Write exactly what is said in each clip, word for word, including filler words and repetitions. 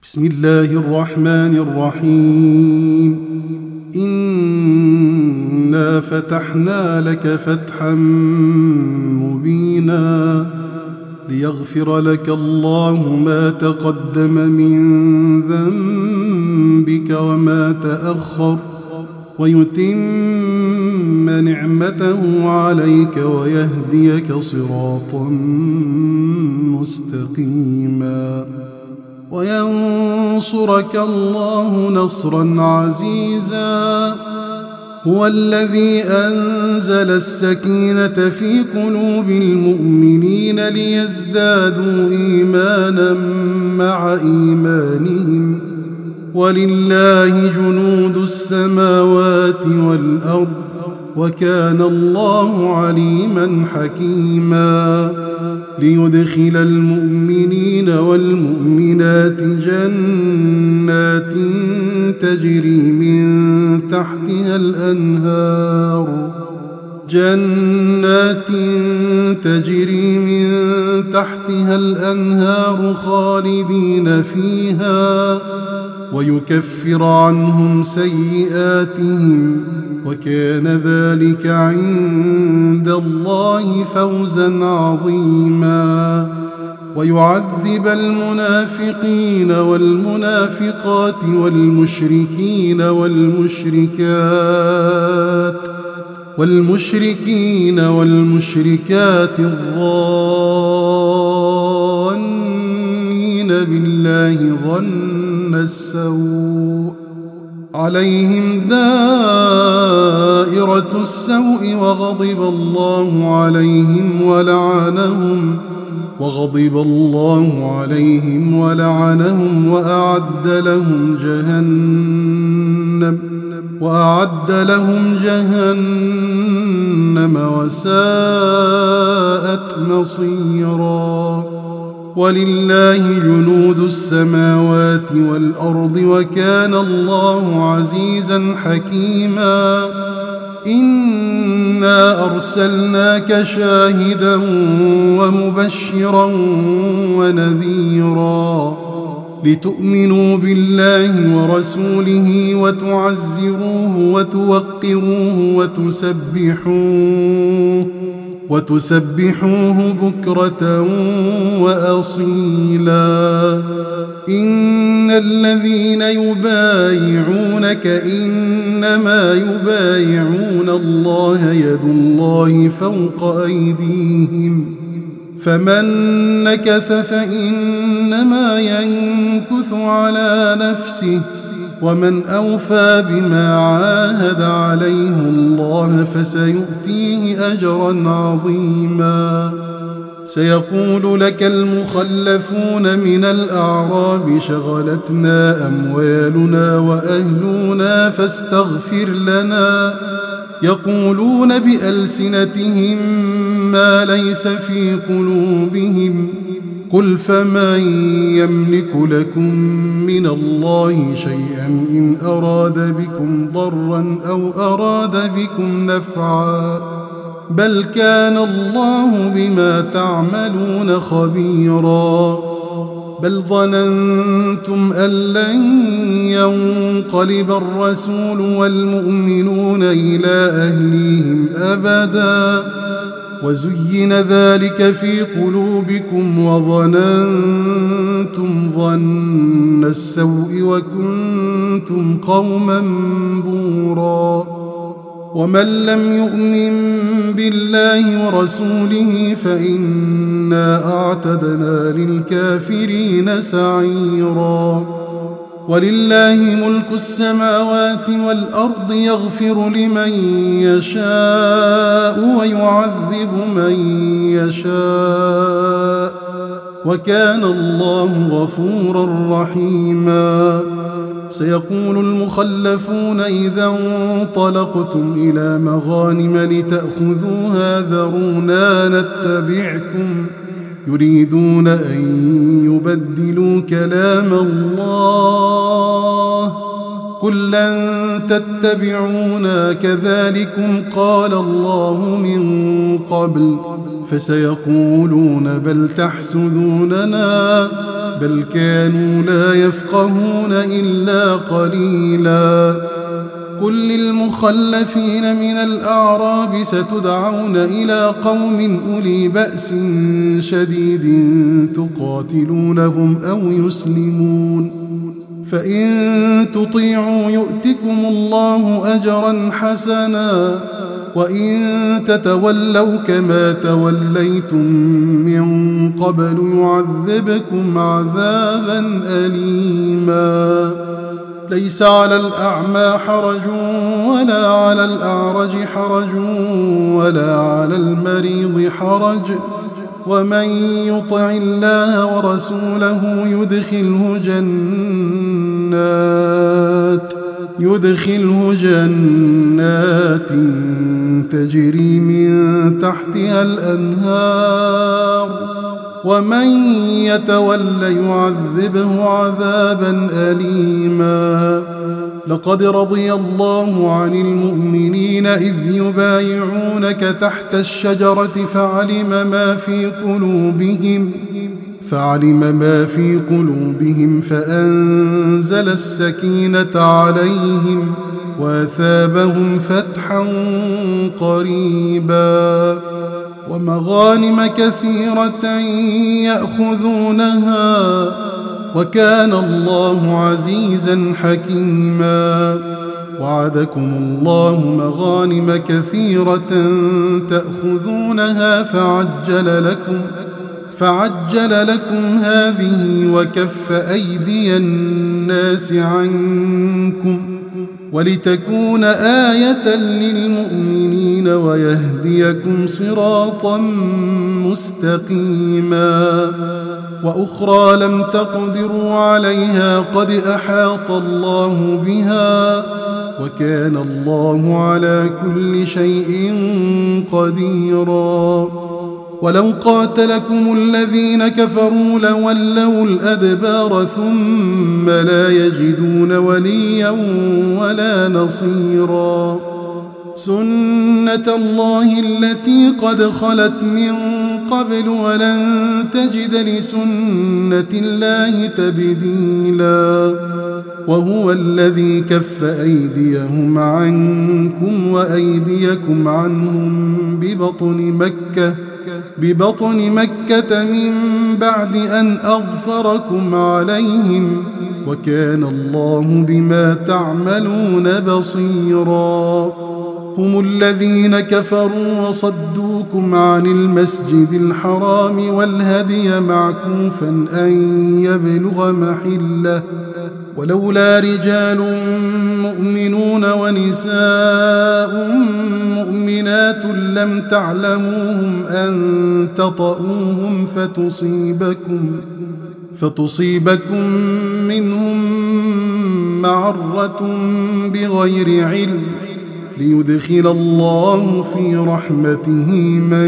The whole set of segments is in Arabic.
بسم الله الرحمن الرحيم إنا فتحنا لك فتحا مبينا ليغفر لك الله ما تقدم من ذنبك وما تأخر ويتم نعمته عليك ويهديك صراطا مستقيما وينصرك الله نصرا عزيزا. هو الذي أنزل السكينة في قلوب المؤمنين ليزدادوا إيمانا مع إيمانهم ولله جنود السماوات والأرض وكان الله عليما حكيما. ليدخل المؤمنين والمؤمنات جنات تجري من تحتها الأنهار جنات تجري من تحتها الأنهار خالدين فيها ويكفر عنهم سيئاتهم وكان ذلك عند الله فوزا عظيما. ويعذب المنافقين والمنافقات والمشركين والمشركات والمشركين والمشركات الظانين بالله ظن السوء عليهم دائرة السوء وغضب الله عليهم ولعنهم وغضب الله عليهم ولعنهم وأعد لهم جهنم وأعد لهم جهنم وساءت مصيرا. ولله جنود السماوات والأرض وكان الله عزيزا حكيما. إنا أرسلناك شاهدا ومبشرا ونذيرا لتؤمنوا بالله ورسوله وتعزروه وتوقروه وتسبحوه وتسبحوه بكرة وأصيلا. إن الذين يبايعونك إنما يبايعون الله يد الله فوق أيديهم فمن نكث فإنما ينكث على نفسه ومن أوفى بما عاهد عليه الله فسيؤتيه أجرا عظيما. سيقول لك المخلفون من الأعراب شغلتنا أموالنا وأهلنا فاستغفر لنا يقولون بألسنتهم ما ليس في قلوبهم قل فمن يملك لكم من الله شيئا إن أراد بكم ضرا أو أراد بكم نفعا بل كان الله بما تعملون خبيرا. بل ظننتم أن لن ينقلب الرسول والمؤمنون إلى أهليهم أبدا وزين ذلك في قلوبكم وظننتم ظن السوء وكنتم قوما بورا. ومن لم يؤمن بالله ورسوله فإنا أعتدنا للكافرين سعيرا. ولله ملك السماوات والأرض يغفر لمن يشاء ويعذب من يشاء وكان الله غفورا رحيما. سيقول المخلفون إذا انطلقتم إلى مغانم لتأخذوها ذرونا نتبعكم يريدون أن يبدلوا كلام الله كلا تتبعونا كذلكم قال الله من قبل فسيقولون بل تحسدوننا بل كانوا لا يفقهون إلا قليلا قل للمخلفين من الأعراب ستدعون إلى قوم أولي بأس شديد تقاتلونهم أو يسلمون فإن تطيعوا يؤتكم الله أجرا حسنا وإن تتولوا كما توليتم من قبل يعذبكم عذابا أليما ليس على الأعمى حرج ولا على الأعرج حرج ولا على المريض حرج ومن يطع الله ورسوله يدخله جنات يدخله جنات تجري من تحتها الأنهار ومن يتول يعذبه عذابا أليما لقد رضي الله عن المؤمنين إذ يبايعونك تحت الشجرة فعلم ما في قلوبهم فعلم ما في قلوبهم فأنزل السكينة عليهم وأثابهم فتحا قريبا ومغانم كثيرة يأخذونها وكان الله عزيزا حكيما وعدكم الله مغانم كثيرة تأخذونها فعجل لكم فعجل لكم هذه وكف أيدي الناس عنكم ولتكون آية للمؤمنين ويهديكم صراطا مستقيما وأخرى لم تقدروا عليها قد أحاط الله بها وكان الله على كل شيء قديرا ولو قاتلكم الذين كفروا لولوا الأدبار ثم لا يجدون وليا ولا نصيرا سنة الله التي قد خلت من قبل ولن تجد لسنة الله تبديلا وهو الذي كف أيديهم عنكم وأيديكم عنهم ببطن مكة ببطن مكة من بعد أن أظفركم عليهم وكان الله بما تعملون بصيرا هم الذين كفروا وصدوكم عن المسجد الحرام والهدي معكوفا أن يبلغ محله ولولا رجال مؤمنون ونساء مؤمنات لم تعلموهم أن تطؤوهم فتصيبكم فتصيبكم منهم معرة بغير علم ليدخل الله في رحمته من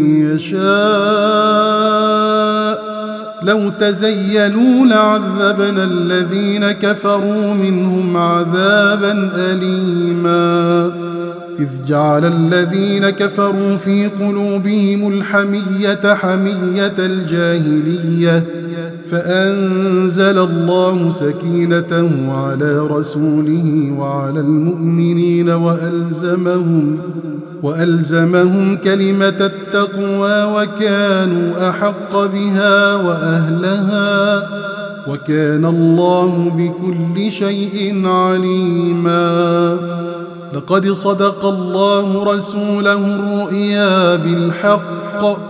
يشاء لو تزيلوا لعذبنا الذين كفروا منهم عذابا أليما إذ جعل الذين كفروا في قلوبهم الحمية حمية الجاهلية فأنزل الله سكينته على رسوله وعلى المؤمنين وألزمهم وألزمهم كلمة التقوى وكانوا أحق بها وأهلها وكان الله بكل شيء عليما لقد صدق الله رسوله الرؤيا بالحق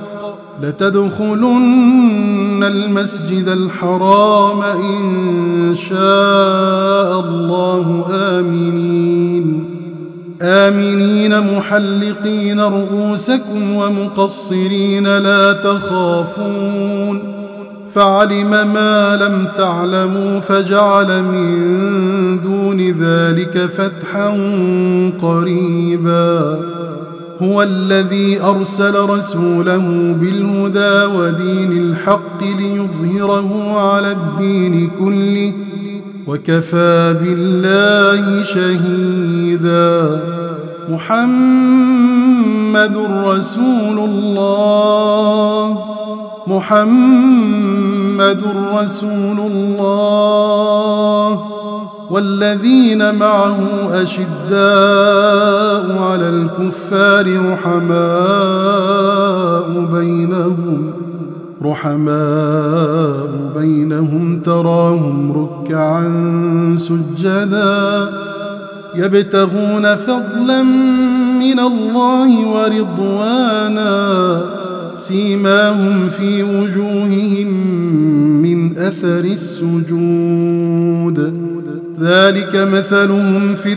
لتدخلن المسجد الحرام إن شاء الله آمنين آمنين محلقين رؤوسكم ومقصرين لا تخافون فعلم ما لم تعلموا فجعل من دون ذلك فتحا قريبا هو الذي أرسل رسوله بالهدى ودين الحق ليظهره على الدين كله وكفى بالله شهيدا. محمد رسول الله محمد رسول الله والذين معه أشداء على الكفار رحماء بينهم رحماء بينهم تراهم ركعا سجدا يبتغون فضلا من الله ورضوانا سيماهم في وجوههم من أثر السجود ذلك مثلهم في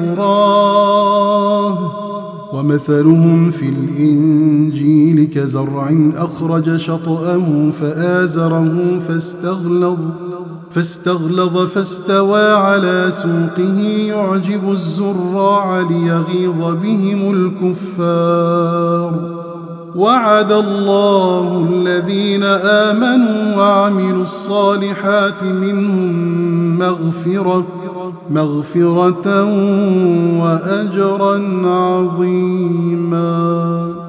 التوراة ومثلهم في الإنجيل كزرع أخرج شطأه فآزره فاستغلظ فاستغلظ فاستوى على سوقه يعجب الزراع ليغيظ بهم الكفار. وعد الله الذين آمنوا وعملوا الصالحات منهم مغفرة مغفرة وأجرا عظيما.